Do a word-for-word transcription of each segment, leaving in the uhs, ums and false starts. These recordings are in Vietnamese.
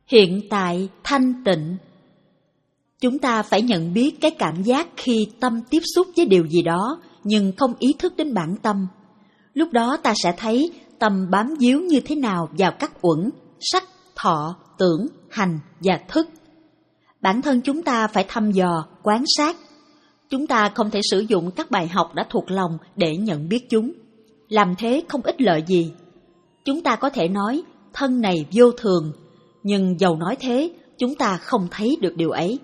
Hiện tại thanh tịnh. Chúng ta phải nhận biết cái cảm giác khi tâm tiếp xúc với điều gì đó nhưng không ý thức đến bản tâm. Lúc đó ta sẽ thấy tâm bám víu như thế nào vào các uẩn, sắc, thọ, tưởng, hành và thức. Bản thân chúng ta phải thăm dò, quan sát. Chúng ta không thể sử dụng các bài học đã thuộc lòng để nhận biết chúng. Làm thế không ích lợi gì. Chúng ta có thể nói thân này vô thường, nhưng dầu nói thế, chúng ta không thấy được điều ấy.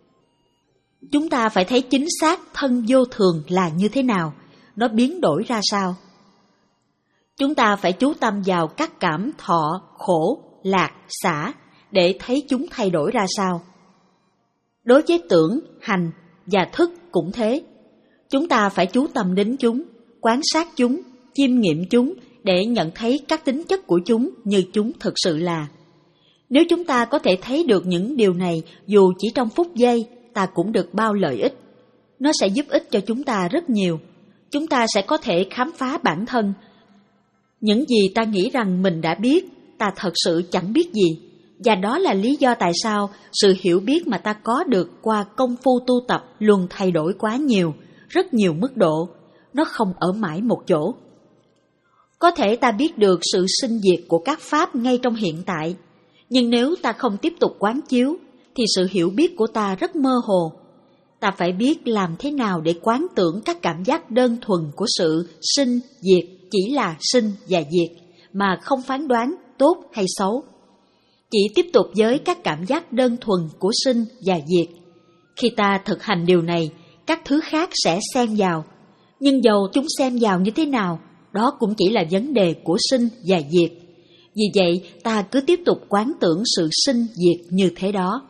Chúng ta phải thấy chính xác thân vô thường là như thế nào, nó biến đổi ra sao. Chúng ta phải chú tâm vào các cảm thọ, khổ, lạc, xả để thấy chúng thay đổi ra sao. Đối với tưởng, hành và thức cũng thế. Chúng ta phải chú tâm đến chúng, quan sát chúng, chiêm nghiệm chúng để nhận thấy các tính chất của chúng như chúng thực sự là. Nếu chúng ta có thể thấy được những điều này dù chỉ trong phút giây, ta cũng được bao lợi ích. Nó sẽ giúp ích cho chúng ta rất nhiều. Chúng ta sẽ có thể khám phá bản thân. Những gì ta nghĩ rằng mình đã biết, ta thật sự chẳng biết gì. Và đó là lý do tại sao sự hiểu biết mà ta có được qua công phu tu tập luôn thay đổi quá nhiều, rất nhiều mức độ. Nó không ở mãi một chỗ. Có thể ta biết được sự sinh diệt của các pháp ngay trong hiện tại, nhưng nếu ta không tiếp tục quán chiếu, thì sự hiểu biết của ta rất mơ hồ. Ta phải biết làm thế nào để quán tưởng các cảm giác đơn thuần của sự sinh, diệt chỉ là sinh và diệt, mà không phán đoán tốt hay xấu. Chỉ tiếp tục với các cảm giác đơn thuần của sinh và diệt. Khi ta thực hành điều này, các thứ khác sẽ xen vào. Nhưng dầu chúng xen vào như thế nào, đó cũng chỉ là vấn đề của sinh và diệt. Vì vậy, ta cứ tiếp tục quán tưởng sự sinh diệt như thế đó.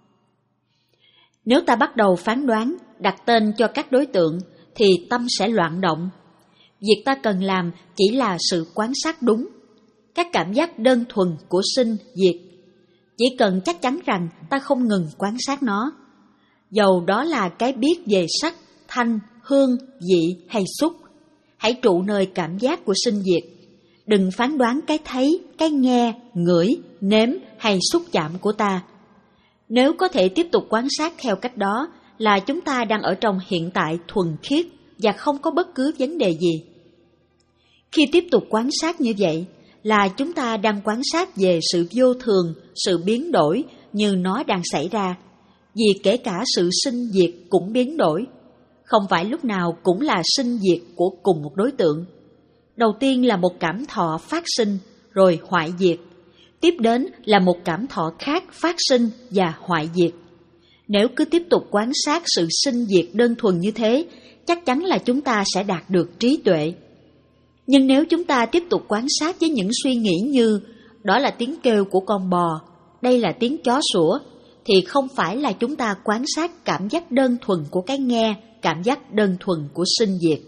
Nếu ta bắt đầu phán đoán, đặt tên cho các đối tượng, thì tâm sẽ loạn động. Việc ta cần làm chỉ là sự quan sát đúng, các cảm giác đơn thuần của sinh, diệt. Chỉ cần chắc chắn rằng ta không ngừng quan sát nó. Dầu đó là cái biết về sắc, thanh, hương, vị hay xúc. Hãy trụ nơi cảm giác của sinh diệt. Đừng phán đoán cái thấy, cái nghe, ngửi, nếm hay xúc chạm của ta. Nếu có thể tiếp tục quan sát theo cách đó là chúng ta đang ở trong hiện tại thuần khiết và không có bất cứ vấn đề gì. Khi tiếp tục quan sát như vậy là chúng ta đang quan sát về sự vô thường, sự biến đổi như nó đang xảy ra. Vì kể cả sự sinh diệt cũng biến đổi. Không phải lúc nào cũng là sinh diệt của cùng một đối tượng. Đầu tiên là một cảm thọ phát sinh, rồi hoại diệt. Tiếp đến là một cảm thọ khác phát sinh và hoại diệt. Nếu cứ tiếp tục quan sát sự sinh diệt đơn thuần như thế, chắc chắn là chúng ta sẽ đạt được trí tuệ. Nhưng nếu chúng ta tiếp tục quan sát với những suy nghĩ như đó là tiếng kêu của con bò, đây là tiếng chó sủa, thì không phải là chúng ta quan sát cảm giác đơn thuần của cái nghe, cảm giác đơn thuần của sinh diệt.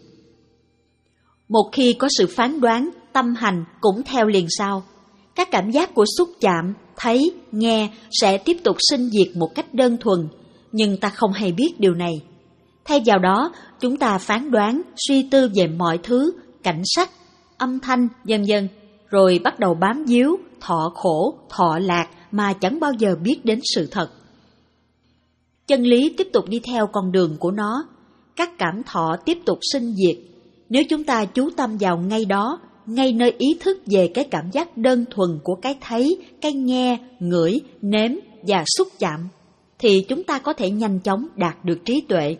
Một khi có sự phán đoán, tâm hành cũng theo liền sau. Các cảm giác của xúc chạm, thấy, nghe sẽ tiếp tục sinh diệt một cách đơn thuần, nhưng ta không hay biết điều này. Thay vào đó, chúng ta phán đoán, suy tư về mọi thứ, cảnh sắc, âm thanh, vân vân, rồi bắt đầu bám víu, thọ khổ, thọ lạc mà chẳng bao giờ biết đến sự thật. Chân lý tiếp tục đi theo con đường của nó, các cảm thọ tiếp tục sinh diệt. Nếu chúng ta chú tâm vào ngay đó, ngay nơi ý thức về cái cảm giác đơn thuần của cái thấy, cái nghe, ngửi, nếm và xúc chạm, thì chúng ta có thể nhanh chóng đạt được trí tuệ.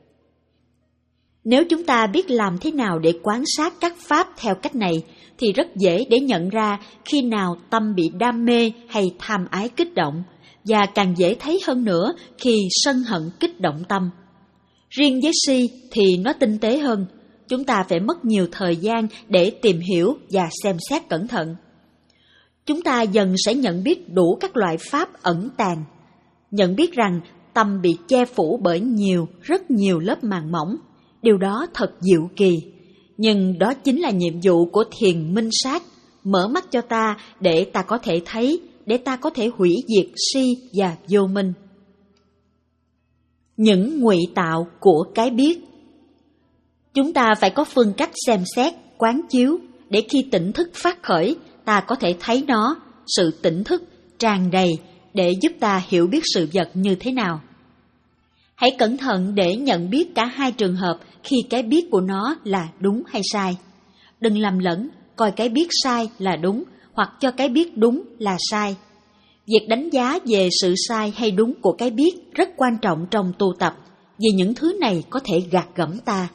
Nếu chúng ta biết làm thế nào để quan sát các pháp theo cách này, thì rất dễ để nhận ra khi nào tâm bị đam mê hay tham ái kích động, và càng dễ thấy hơn nữa khi sân hận kích động tâm. Riêng với si thì nó tinh tế hơn. Chúng ta phải mất nhiều thời gian để tìm hiểu và xem xét cẩn thận. Chúng ta dần sẽ nhận biết đủ các loại pháp ẩn tàng, nhận biết rằng tâm bị che phủ bởi nhiều, rất nhiều lớp màng mỏng. Điều đó thật diệu kỳ, nhưng đó chính là nhiệm vụ của thiền minh sát, mở mắt cho ta để ta có thể thấy, để ta có thể hủy diệt si và vô minh. Những ngụy tạo của cái biết. Chúng ta phải có phương cách xem xét, quán chiếu, để khi tỉnh thức phát khởi, ta có thể thấy nó, sự tỉnh thức, tràn đầy để giúp ta hiểu biết sự vật như thế nào. Hãy cẩn thận để nhận biết cả hai trường hợp khi cái biết của nó là đúng hay sai. Đừng lầm lẫn, coi cái biết sai là đúng hoặc cho cái biết đúng là sai. Việc đánh giá về sự sai hay đúng của cái biết rất quan trọng trong tu tập, vì những thứ này có thể gạt gẫm ta.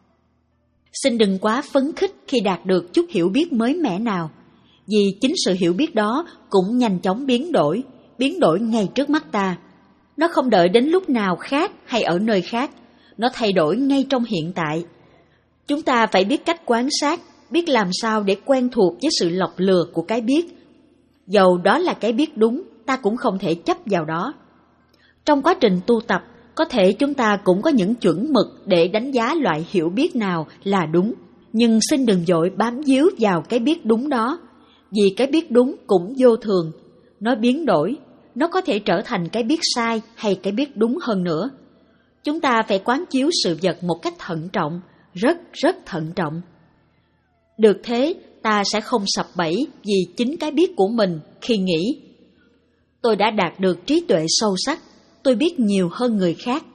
Xin đừng quá phấn khích khi đạt được chút hiểu biết mới mẻ nào, vì chính sự hiểu biết đó cũng nhanh chóng biến đổi, biến đổi ngay trước mắt ta. Nó không đợi đến lúc nào khác hay ở nơi khác, nó thay đổi ngay trong hiện tại. Chúng ta phải biết cách quan sát, biết làm sao để quen thuộc với sự lọc lừa của cái biết. Dầu đó là cái biết đúng, ta cũng không thể chấp vào đó. Trong quá trình tu tập, có thể chúng ta cũng có những chuẩn mực để đánh giá loại hiểu biết nào là đúng, nhưng xin đừng vội bám víu vào cái biết đúng đó, vì cái biết đúng cũng vô thường, nó biến đổi, nó có thể trở thành cái biết sai hay cái biết đúng hơn nữa. Chúng ta phải quán chiếu sự vật một cách thận trọng, rất rất thận trọng. Được thế, ta sẽ không sập bẫy vì chính cái biết của mình khi nghĩ tôi đã đạt được trí tuệ sâu sắc, tôi biết nhiều hơn người khác.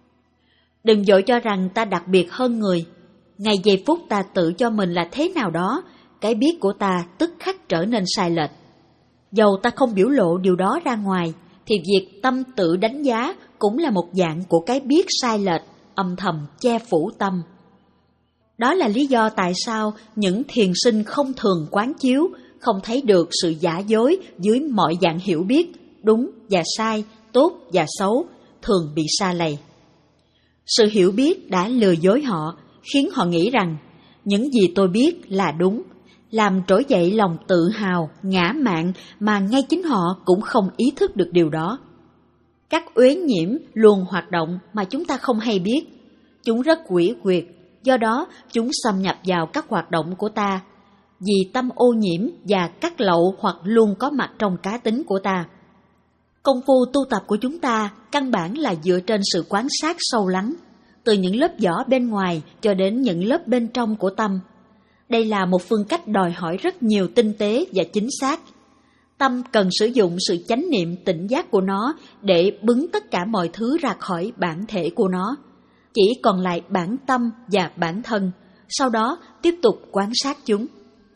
Đừng vội cho rằng ta đặc biệt hơn người. Ngay giây phút ta tự cho mình là thế nào đó, cái biết của ta tức khắc trở nên sai lệch. Dầu ta không biểu lộ điều đó ra ngoài, thì việc tâm tự đánh giá cũng là một dạng của cái biết sai lệch, âm thầm che phủ tâm. Đó là lý do tại sao những thiền sinh không thường quán chiếu, không thấy được sự giả dối dưới mọi dạng hiểu biết, đúng và sai, tốt và xấu, thường bị sa lầy. Sự hiểu biết đã lừa dối họ, khiến họ nghĩ rằng những gì tôi biết là đúng, làm trỗi dậy lòng tự hào, ngã mạn mà ngay chính họ cũng không ý thức được điều đó. Các uế nhiễm luôn hoạt động mà chúng ta không hay biết. Chúng rất quỷ quyệt, do đó chúng xâm nhập vào các hoạt động của ta, vì tâm ô nhiễm và cắt lậu hoặc luôn có mặt trong cá tính của ta. Công phu tu tập của chúng ta căn bản là dựa trên sự quan sát sâu lắng, từ những lớp vỏ bên ngoài cho đến những lớp bên trong của tâm. Đây là một phương cách đòi hỏi rất nhiều tinh tế và chính xác. Tâm cần sử dụng sự chánh niệm tỉnh giác của nó để bứng tất cả mọi thứ ra khỏi bản thể của nó. Chỉ còn lại bản tâm và bản thân, sau đó tiếp tục quan sát chúng.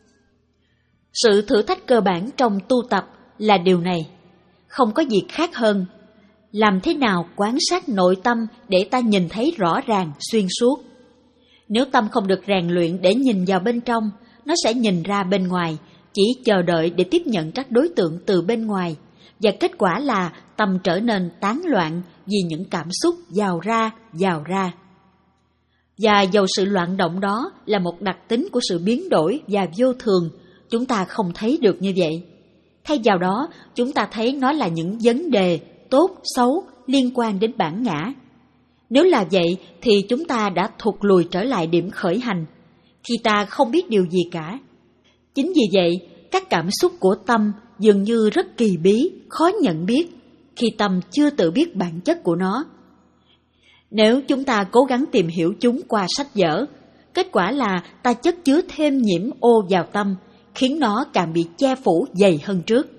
Sự thử thách cơ bản trong tu tập là điều này. Không có gì khác hơn. Làm thế nào quan sát nội tâm để ta nhìn thấy rõ ràng, xuyên suốt. Nếu tâm không được rèn luyện để nhìn vào bên trong, nó sẽ nhìn ra bên ngoài, chỉ chờ đợi để tiếp nhận các đối tượng từ bên ngoài, và kết quả là tâm trở nên tán loạn vì những cảm xúc dào ra, dào ra. Và dầu sự loạn động đó là một đặc tính của sự biến đổi và vô thường, chúng ta không thấy được như vậy. Thay vào đó, chúng ta thấy nó là những vấn đề tốt, xấu liên quan đến bản ngã. Nếu là vậy thì chúng ta đã thụt lùi trở lại điểm khởi hành, khi ta không biết điều gì cả. Chính vì vậy, các cảm xúc của tâm dường như rất kỳ bí, khó nhận biết, khi tâm chưa tự biết bản chất của nó. Nếu chúng ta cố gắng tìm hiểu chúng qua sách vở, kết quả là ta chất chứa thêm nhiễm ô vào tâm, khiến nó càng bị che phủ dày hơn trước.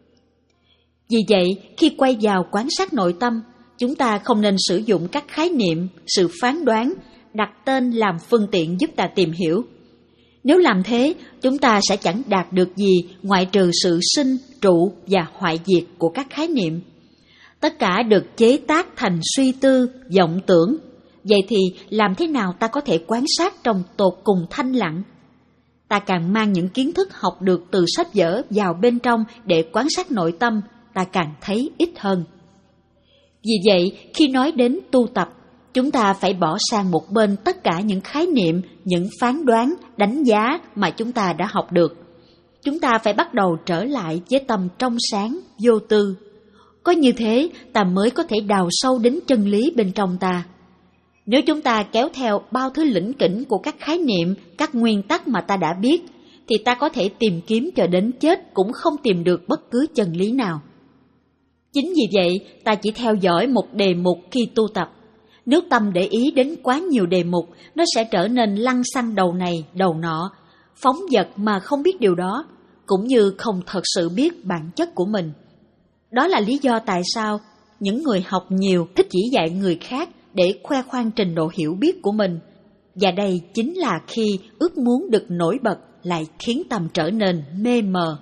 Vì vậy, khi quay vào quan sát nội tâm, chúng ta không nên sử dụng các khái niệm, sự phán đoán, đặt tên làm phương tiện giúp ta tìm hiểu. Nếu làm thế, chúng ta sẽ chẳng đạt được gì ngoại trừ sự sinh, trụ và hoại diệt của các khái niệm. Tất cả được chế tác thành suy tư, vọng tưởng. Vậy thì làm thế nào ta có thể quan sát trong tột cùng thanh lặng? Ta càng mang những kiến thức học được từ sách vở vào bên trong để quan sát nội tâm, ta càng thấy ít hơn. Vì vậy, khi nói đến tu tập, chúng ta phải bỏ sang một bên tất cả những khái niệm, những phán đoán, đánh giá mà chúng ta đã học được. Chúng ta phải bắt đầu trở lại với tâm trong sáng, vô tư. Có như thế, ta mới có thể đào sâu đến chân lý bên trong ta. Nếu chúng ta kéo theo bao thứ lỉnh kỉnh của các khái niệm, các nguyên tắc mà ta đã biết, thì ta có thể tìm kiếm cho đến chết cũng không tìm được bất cứ chân lý nào. Chính vì vậy, ta chỉ theo dõi một đề mục khi tu tập. Nếu tâm để ý đến quá nhiều đề mục, nó sẽ trở nên lăng xăng đầu này, đầu nọ, phóng dật mà không biết điều đó, cũng như không thật sự biết bản chất của mình. Đó là lý do tại sao những người học nhiều thích chỉ dạy người khác để khoe khoang trình độ hiểu biết của mình. Và đây chính là khi ước muốn được nổi bật lại khiến tâm trở nên mê mờ.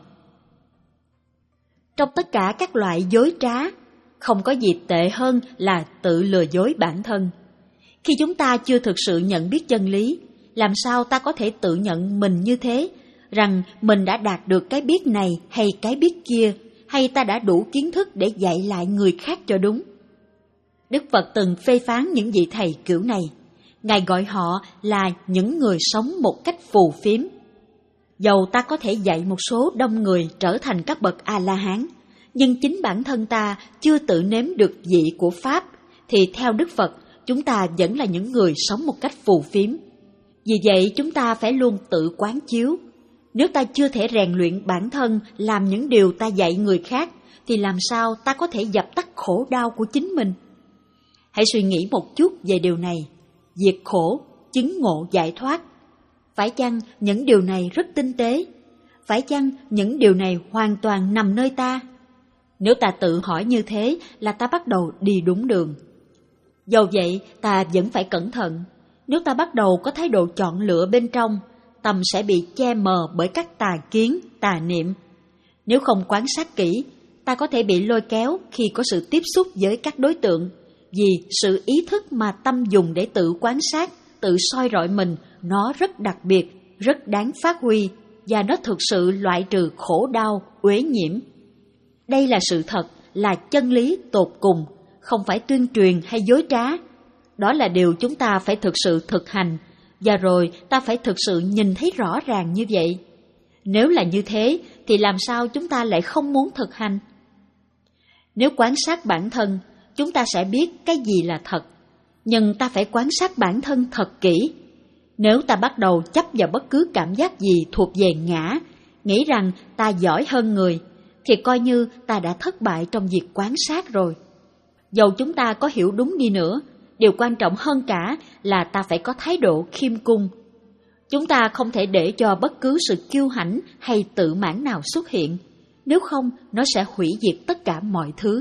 Trong tất cả các loại dối trá, không có gì tệ hơn là tự lừa dối bản thân. Khi chúng ta chưa thực sự nhận biết chân lý, làm sao ta có thể tự nhận mình như thế, rằng mình đã đạt được cái biết này hay cái biết kia, hay ta đã đủ kiến thức để dạy lại người khác cho đúng? Đức Phật từng phê phán những vị thầy kiểu này. Ngài gọi họ là những người sống một cách phù phiếm. Dầu ta có thể dạy một số đông người trở thành các bậc A-la-hán, nhưng chính bản thân ta chưa tự nếm được vị của Pháp, thì theo Đức Phật, chúng ta vẫn là những người sống một cách phù phiếm. Vì vậy chúng ta phải luôn tự quán chiếu. Nếu ta chưa thể rèn luyện bản thân làm những điều ta dạy người khác, thì làm sao ta có thể dập tắt khổ đau của chính mình? Hãy suy nghĩ một chút về điều này. Diệt khổ, chứng ngộ giải thoát. Phải chăng những điều này rất tinh tế? Phải chăng những điều này hoàn toàn nằm nơi ta? Nếu ta tự hỏi như thế là ta bắt đầu đi đúng đường. Dầu vậy, ta vẫn phải cẩn thận. Nếu ta bắt đầu có thái độ chọn lựa bên trong, tâm sẽ bị che mờ bởi các tà kiến, tà niệm. Nếu không quan sát kỹ, ta có thể bị lôi kéo khi có sự tiếp xúc với các đối tượng, vì sự ý thức mà tâm dùng để tự quan sát, tự soi rọi mình, nó rất đặc biệt, rất đáng phát huy, và nó thực sự loại trừ khổ đau, uế nhiễm. Đây là sự thật, là chân lý tột cùng, không phải tuyên truyền hay dối trá. Đó là điều chúng ta phải thực sự thực hành, và rồi ta phải thực sự nhìn thấy rõ ràng như vậy. Nếu là như thế, thì làm sao chúng ta lại không muốn thực hành? Nếu quan sát bản thân, chúng ta sẽ biết cái gì là thật, nhưng ta phải quan sát bản thân thật kỹ. Nếu ta bắt đầu chấp vào bất cứ cảm giác gì thuộc về ngã, nghĩ rằng ta giỏi hơn người, thì coi như ta đã thất bại trong việc quan sát rồi. Dầu chúng ta có hiểu đúng đi nữa, điều quan trọng hơn cả là ta phải có thái độ khiêm cung. Chúng ta không thể để cho bất cứ sự kiêu hãnh hay tự mãn nào xuất hiện, nếu không nó sẽ hủy diệt tất cả mọi thứ.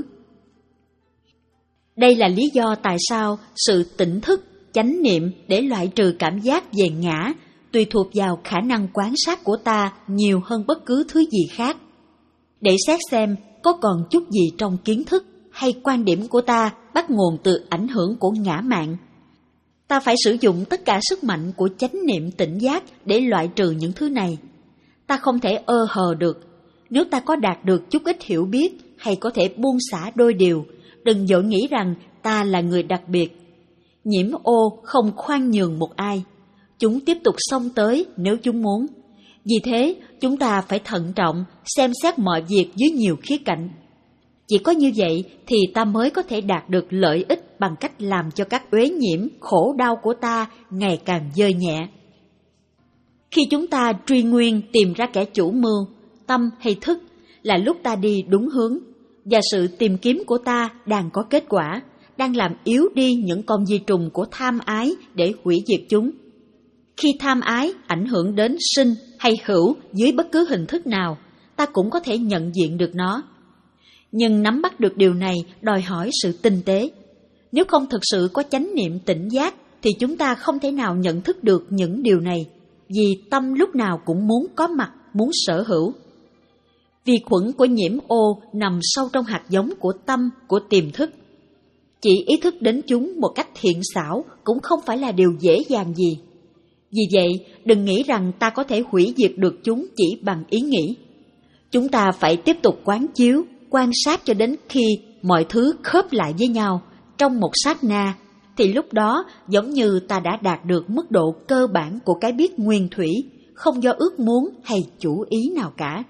Đây là lý do tại sao sự tỉnh thức, chánh niệm để loại trừ cảm giác về ngã tùy thuộc vào khả năng quan sát của ta nhiều hơn bất cứ thứ gì khác. Để xét xem có còn chút gì trong kiến thức hay quan điểm của ta bắt nguồn từ ảnh hưởng của ngã mạn. Ta phải sử dụng tất cả sức mạnh của chánh niệm tỉnh giác để loại trừ những thứ này. Ta không thể ơ hờ được. Nếu ta có đạt được chút ít hiểu biết hay có thể buông xả đôi điều, đừng vội nghĩ rằng ta là người đặc biệt. Nhiễm ô không khoan nhường một ai. Chúng tiếp tục xông tới nếu chúng muốn. Vì thế, chúng ta phải thận trọng, xem xét mọi việc dưới nhiều khía cạnh. Chỉ có như vậy thì ta mới có thể đạt được lợi ích bằng cách làm cho các uế nhiễm, khổ đau của ta ngày càng dơi nhẹ. Khi chúng ta truy nguyên tìm ra kẻ chủ mưu, tâm hay thức, là lúc ta đi đúng hướng, và sự tìm kiếm của ta đang có kết quả, đang làm yếu đi những con di trùng của tham ái để hủy diệt chúng. Khi tham ái ảnh hưởng đến sinh hay hữu dưới bất cứ hình thức nào, ta cũng có thể nhận diện được nó. Nhưng nắm bắt được điều này đòi hỏi sự tinh tế. Nếu không thực sự có chánh niệm tỉnh giác, thì chúng ta không thể nào nhận thức được những điều này, vì tâm lúc nào cũng muốn có mặt, muốn sở hữu. Vi khuẩn của nhiễm ô nằm sâu trong hạt giống của tâm, của tiềm thức. Chỉ ý thức đến chúng một cách thiện xảo cũng không phải là điều dễ dàng gì. Vì vậy, đừng nghĩ rằng ta có thể hủy diệt được chúng chỉ bằng ý nghĩ. Chúng ta phải tiếp tục quán chiếu, quan sát cho đến khi mọi thứ khớp lại với nhau trong một sát na, thì lúc đó giống như ta đã đạt được mức độ cơ bản của cái biết nguyên thủy, không do ước muốn hay chủ ý nào cả.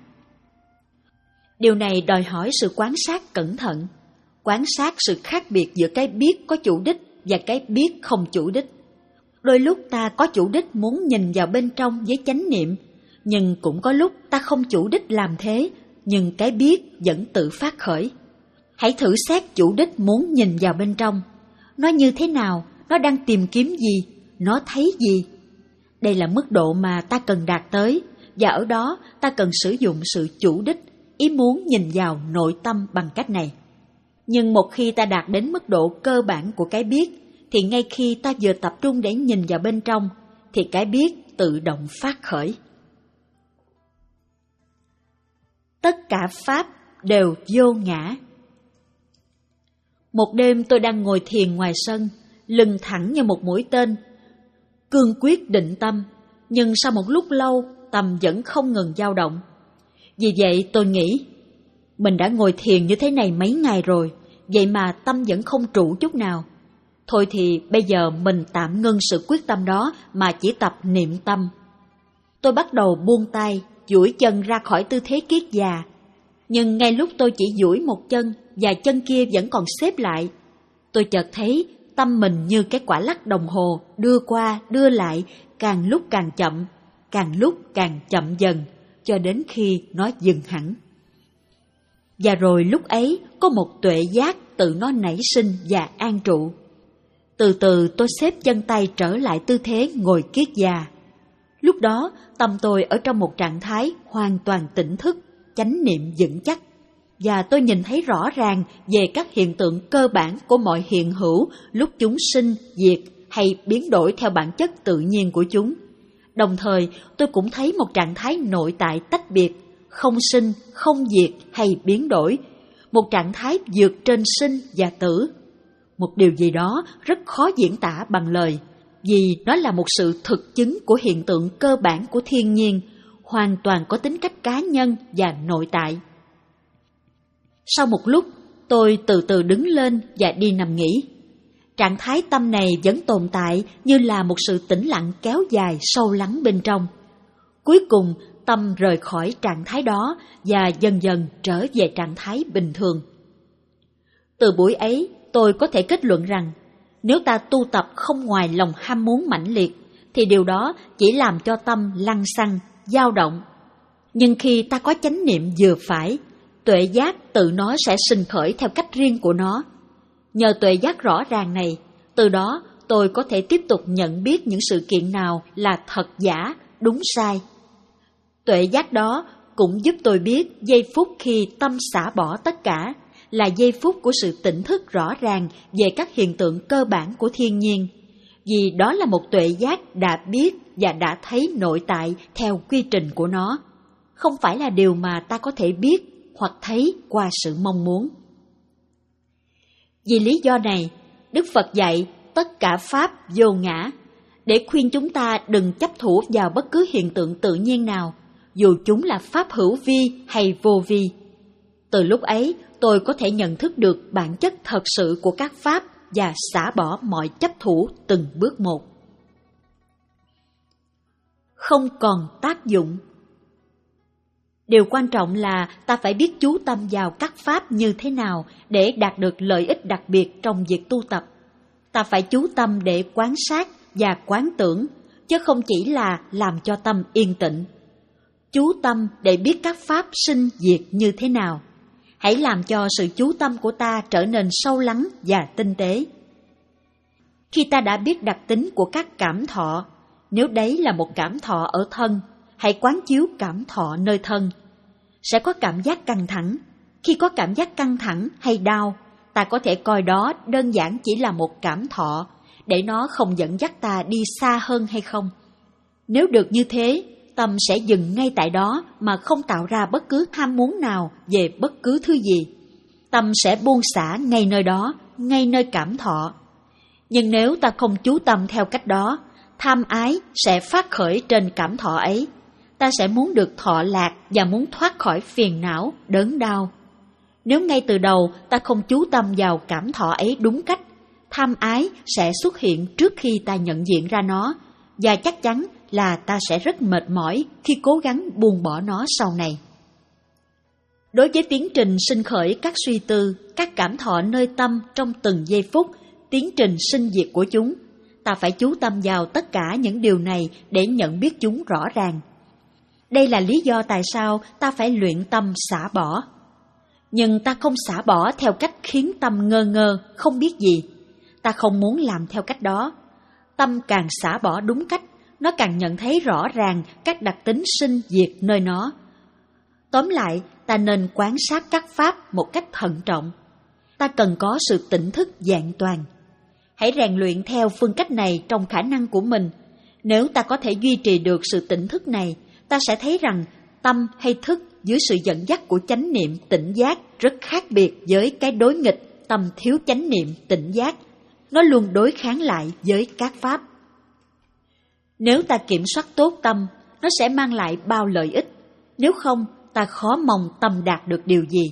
Điều này đòi hỏi sự quan sát cẩn thận, quan sát sự khác biệt giữa cái biết có chủ đích và cái biết không chủ đích. Đôi lúc ta có chủ đích muốn nhìn vào bên trong với chánh niệm, nhưng cũng có lúc ta không chủ đích làm thế, nhưng cái biết vẫn tự phát khởi. Hãy thử xét chủ đích muốn nhìn vào bên trong. Nó như thế nào? Nó đang tìm kiếm gì? Nó thấy gì? Đây là mức độ mà ta cần đạt tới, và ở đó ta cần sử dụng sự chủ đích, ý muốn nhìn vào nội tâm bằng cách này. Nhưng một khi ta đạt đến mức độ cơ bản của cái biết, thì ngay khi ta vừa tập trung để nhìn vào bên trong, thì cái biết tự động phát khởi. Tất cả pháp đều vô ngã. Một đêm tôi đang ngồi thiền ngoài sân, lưng thẳng như một mũi tên, cương quyết định tâm, nhưng sau một lúc lâu, tâm vẫn không ngừng dao động. Vì vậy tôi nghĩ, mình đã ngồi thiền như thế này mấy ngày rồi, vậy mà tâm vẫn không trụ chút nào. Thôi thì bây giờ mình tạm ngưng sự quyết tâm đó mà chỉ tập niệm tâm. Tôi bắt đầu buông tay, duỗi chân ra khỏi tư thế kiết già. Nhưng ngay lúc tôi chỉ duỗi một chân và chân kia vẫn còn xếp lại, tôi chợt thấy tâm mình như cái quả lắc đồng hồ đưa qua đưa lại, càng lúc càng chậm, càng lúc càng chậm dần, cho đến khi nó dừng hẳn. Và rồi lúc ấy có một tuệ giác tự nó nảy sinh và an trụ. Từ từ tôi xếp chân tay trở lại tư thế ngồi kiết già. Lúc đó tâm tôi ở trong một trạng thái hoàn toàn tỉnh thức, chánh niệm vững chắc. Và tôi nhìn thấy rõ ràng về các hiện tượng cơ bản của mọi hiện hữu lúc chúng sinh, diệt hay biến đổi theo bản chất tự nhiên của chúng. Đồng thời tôi cũng thấy một trạng thái nội tại tách biệt, không sinh, không diệt hay biến đổi, một trạng thái vượt trên sinh và tử. Một điều gì đó rất khó diễn tả bằng lời, vì nó là một sự thực chứng của hiện tượng cơ bản của thiên nhiên, hoàn toàn có tính cách cá nhân và nội tại. Sau một lúc, tôi từ từ đứng lên và đi nằm nghỉ. Trạng thái tâm này vẫn tồn tại như là một sự tĩnh lặng kéo dài sâu lắng bên trong. Cuối cùng, tâm rời khỏi trạng thái đó và dần dần trở về trạng thái bình thường. Từ buổi ấy, tôi có thể kết luận rằng, nếu ta tu tập không ngoài lòng ham muốn mãnh liệt, thì điều đó chỉ làm cho tâm lăng xăng, dao động. Nhưng khi ta có chánh niệm vừa phải, tuệ giác tự nó sẽ sinh khởi theo cách riêng của nó. Nhờ tuệ giác rõ ràng này, từ đó tôi có thể tiếp tục nhận biết những sự kiện nào là thật giả, đúng sai. Tuệ giác đó cũng giúp tôi biết giây phút khi tâm xả bỏ tất cả là giây phút của sự tỉnh thức rõ ràng về các hiện tượng cơ bản của thiên nhiên, vì đó là một tuệ giác đã biết và đã thấy nội tại theo quy trình của nó, không phải là điều mà ta có thể biết hoặc thấy qua sự mong muốn. Vì lý do này, Đức Phật dạy tất cả pháp vô ngã, để khuyên chúng ta đừng chấp thủ vào bất cứ hiện tượng tự nhiên nào, dù chúng là pháp hữu vi hay vô vi. Từ lúc ấy, tôi có thể nhận thức được bản chất thật sự của các pháp và xả bỏ mọi chấp thủ từng bước một. Không còn tác dụng. Điều quan trọng là ta phải biết chú tâm vào các pháp như thế nào để đạt được lợi ích đặc biệt trong việc tu tập. Ta phải chú tâm để quan sát và quán tưởng, chứ không chỉ là làm cho tâm yên tĩnh. Chú tâm để biết các pháp sinh diệt như thế nào. Hãy làm cho sự chú tâm của ta trở nên sâu lắng và tinh tế. Khi ta đã biết đặc tính của các cảm thọ, nếu đấy là một cảm thọ ở thân, hãy quán chiếu cảm thọ nơi thân. Sẽ có cảm giác căng thẳng. Khi có cảm giác căng thẳng hay đau, ta có thể coi đó đơn giản chỉ là một cảm thọ, để nó không dẫn dắt ta đi xa hơn hay không. Nếu được như thế, tâm sẽ dừng ngay tại đó mà không tạo ra bất cứ ham muốn nào về bất cứ thứ gì. Tâm sẽ buông xả ngay nơi đó, ngay nơi cảm thọ. Nhưng nếu ta không chú tâm theo cách đó, tham ái sẽ phát khởi trên cảm thọ ấy. Ta sẽ muốn được thọ lạc và muốn thoát khỏi phiền não, đớn đau. Nếu ngay từ đầu ta không chú tâm vào cảm thọ ấy đúng cách, tham ái sẽ xuất hiện trước khi ta nhận diện ra nó, và chắc chắn là ta sẽ rất mệt mỏi khi cố gắng buông bỏ nó sau này. Đối với tiến trình sinh khởi các suy tư, các cảm thọ nơi tâm trong từng giây phút, tiến trình sinh diệt của chúng, ta phải chú tâm vào tất cả những điều này để nhận biết chúng rõ ràng. Đây là lý do tại sao ta phải luyện tâm xả bỏ. Nhưng ta không xả bỏ theo cách khiến tâm ngơ ngơ, không biết gì. Ta không muốn làm theo cách đó. Tâm càng xả bỏ đúng cách, nó càng nhận thấy rõ ràng các đặc tính sinh diệt nơi nó. Tóm lại, ta nên quan sát các pháp một cách thận trọng. Ta cần có sự tỉnh thức vẹn toàn. Hãy rèn luyện theo phương cách này trong khả năng của mình. Nếu ta có thể duy trì được sự tỉnh thức này, ta sẽ thấy rằng tâm hay thức dưới sự dẫn dắt của chánh niệm tỉnh giác rất khác biệt với cái đối nghịch tâm thiếu chánh niệm tỉnh giác. Nó luôn đối kháng lại với các pháp. Nếu ta kiểm soát tốt tâm, nó sẽ mang lại bao lợi ích. Nếu không, ta khó mong tâm đạt được điều gì.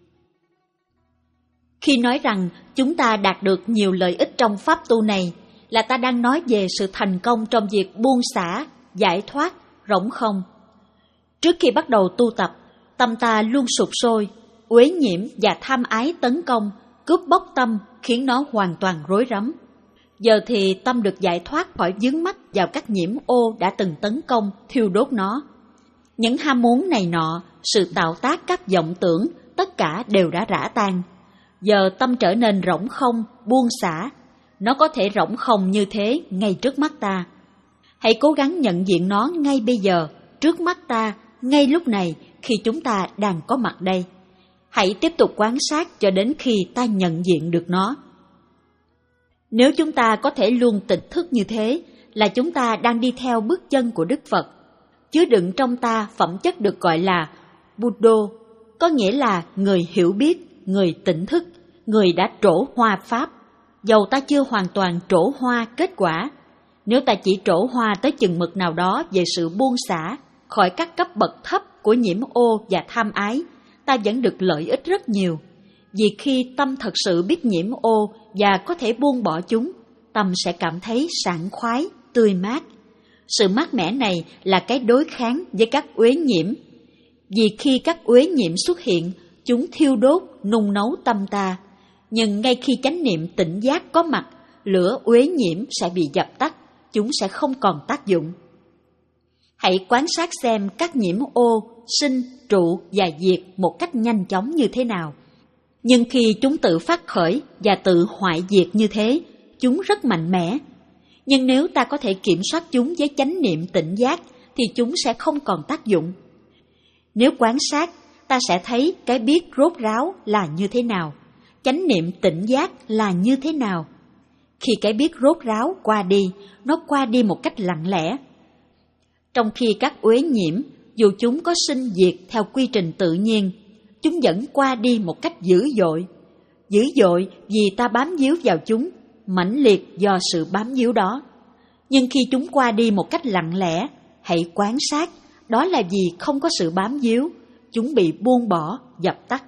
Khi nói rằng chúng ta đạt được nhiều lợi ích trong pháp tu này, là ta đang nói về sự thành công trong việc buông xả, giải thoát, rỗng không. Trước khi bắt đầu tu tập, tâm ta luôn sụp sôi, uế nhiễm và tham ái tấn công, cướp bóc tâm khiến nó hoàn toàn rối rắm. Giờ thì tâm được giải thoát khỏi vướng mắc vào các nhiễm ô đã từng tấn công, thiêu đốt nó. Những ham muốn này nọ, sự tạo tác các vọng tưởng, tất cả đều đã rã tan. Giờ tâm trở nên rỗng không, buông xả. Nó có thể rỗng không như thế ngay trước mắt ta. Hãy cố gắng nhận diện nó ngay bây giờ, trước mắt ta, ngay lúc này khi chúng ta đang có mặt đây. Hãy tiếp tục quan sát cho đến khi ta nhận diện được nó. Nếu chúng ta có thể luôn tỉnh thức như thế, là chúng ta đang đi theo bước chân của Đức Phật. Chứa đựng trong ta phẩm chất được gọi là Buddha, có nghĩa là người hiểu biết, người tỉnh thức, người đã trổ hoa pháp. Dầu ta chưa hoàn toàn trổ hoa kết quả, nếu ta chỉ trổ hoa tới chừng mực nào đó về sự buông xả khỏi các cấp bậc thấp của nhiễm ô và tham ái, ta vẫn được lợi ích rất nhiều. Vì khi tâm thật sự biết nhiễm ô và có thể buông bỏ chúng, tâm sẽ cảm thấy sảng khoái, tươi mát. Sự mát mẻ này là cái đối kháng với các uế nhiễm. Vì khi các uế nhiễm xuất hiện, chúng thiêu đốt, nung nấu tâm ta. Nhưng ngay khi chánh niệm tỉnh giác có mặt, lửa uế nhiễm sẽ bị dập tắt, chúng sẽ không còn tác dụng. Hãy quan sát xem các nhiễm ô, sinh, trụ và diệt một cách nhanh chóng như thế nào. Nhưng khi chúng tự phát khởi và tự hoại diệt như thế, chúng rất mạnh mẽ. Nhưng nếu ta có thể kiểm soát chúng với chánh niệm tỉnh giác, thì chúng sẽ không còn tác dụng. Nếu quan sát, ta sẽ thấy cái biết rốt ráo là như thế nào, chánh niệm tỉnh giác là như thế nào. Khi cái biết rốt ráo qua đi, nó qua đi một cách lặng lẽ. Trong khi các uế nhiễm, dù chúng có sinh diệt theo quy trình tự nhiên, chúng vẫn qua đi một cách dữ dội. Dữ dội vì ta bám víu vào chúng, mãnh liệt do sự bám víu đó. Nhưng khi chúng qua đi một cách lặng lẽ, hãy quan sát, đó là vì không có sự bám víu, chúng bị buông bỏ, dập tắt.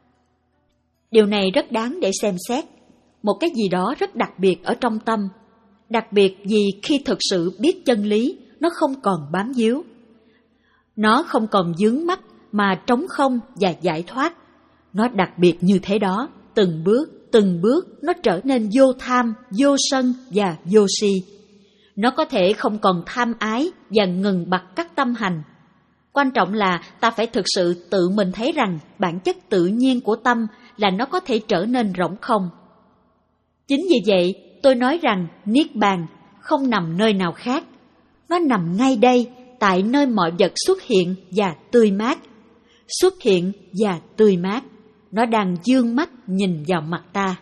Điều này rất đáng để xem xét. Một cái gì đó rất đặc biệt ở trong tâm. Đặc biệt vì khi thực sự biết chân lý, nó không còn bám víu. Nó không còn vướng mắc mà trống không và giải thoát. Nó đặc biệt như thế đó, từng bước, từng bước nó trở nên vô tham, vô sân và vô si. Nó có thể không còn tham ái và ngừng bặt các tâm hành. Quan trọng là ta phải thực sự tự mình thấy rằng bản chất tự nhiên của tâm là nó có thể trở nên rỗng không. Chính vì vậy, tôi nói rằng Niết Bàn không nằm nơi nào khác. Nó nằm ngay đây, tại nơi mọi vật xuất hiện và tươi mát. Xuất hiện và tươi mát. Nó đang dương mắt nhìn vào mặt ta.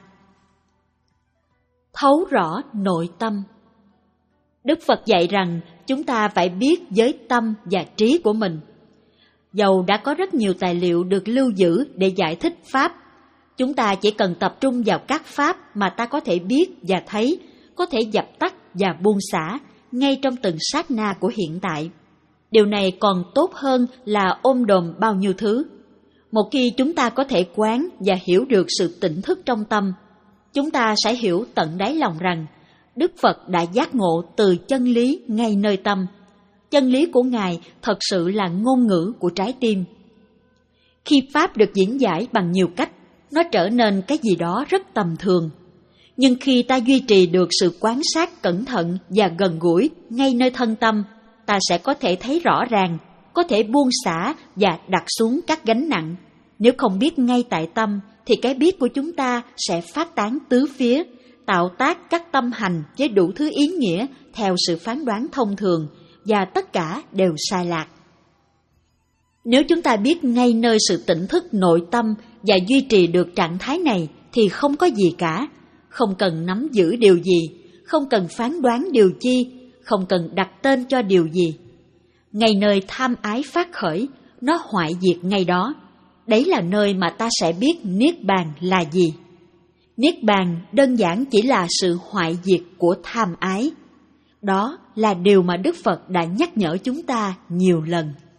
Thấu rõ nội tâm. Đức Phật dạy rằng chúng ta phải biết với tâm và trí của mình. Dầu đã có rất nhiều tài liệu được lưu giữ để giải thích Pháp, chúng ta chỉ cần tập trung vào các Pháp mà ta có thể biết và thấy, có thể dập tắt và buông xả ngay trong từng sát na của hiện tại. Điều này còn tốt hơn là ôm đồm bao nhiêu thứ. Một khi chúng ta có thể quán và hiểu được sự tỉnh thức trong tâm, chúng ta sẽ hiểu tận đáy lòng rằng Đức Phật đã giác ngộ từ chân lý ngay nơi tâm. Chân lý của Ngài thật sự là ngôn ngữ của trái tim. Khi Pháp được diễn giải bằng nhiều cách, nó trở nên cái gì đó rất tầm thường. Nhưng khi ta duy trì được sự quan sát cẩn thận và gần gũi ngay nơi thân tâm, ta sẽ có thể thấy rõ ràng, có thể buông xả và đặt xuống các gánh nặng. Nếu không biết ngay tại tâm, thì cái biết của chúng ta sẽ phát tán tứ phía, tạo tác các tâm hành với đủ thứ ý nghĩa theo sự phán đoán thông thường, và tất cả đều sai lạc. Nếu chúng ta biết ngay nơi sự tỉnh thức nội tâm và duy trì được trạng thái này thì không có gì cả, không cần nắm giữ điều gì, không cần phán đoán điều chi, không cần đặt tên cho điều gì. Ngay nơi tham ái phát khởi, nó hoại diệt ngay đó. Đấy là nơi mà ta sẽ biết Niết Bàn là gì. Niết Bàn đơn giản chỉ là sự hoại diệt của tham ái. Đó là điều mà Đức Phật đã nhắc nhở chúng ta nhiều lần.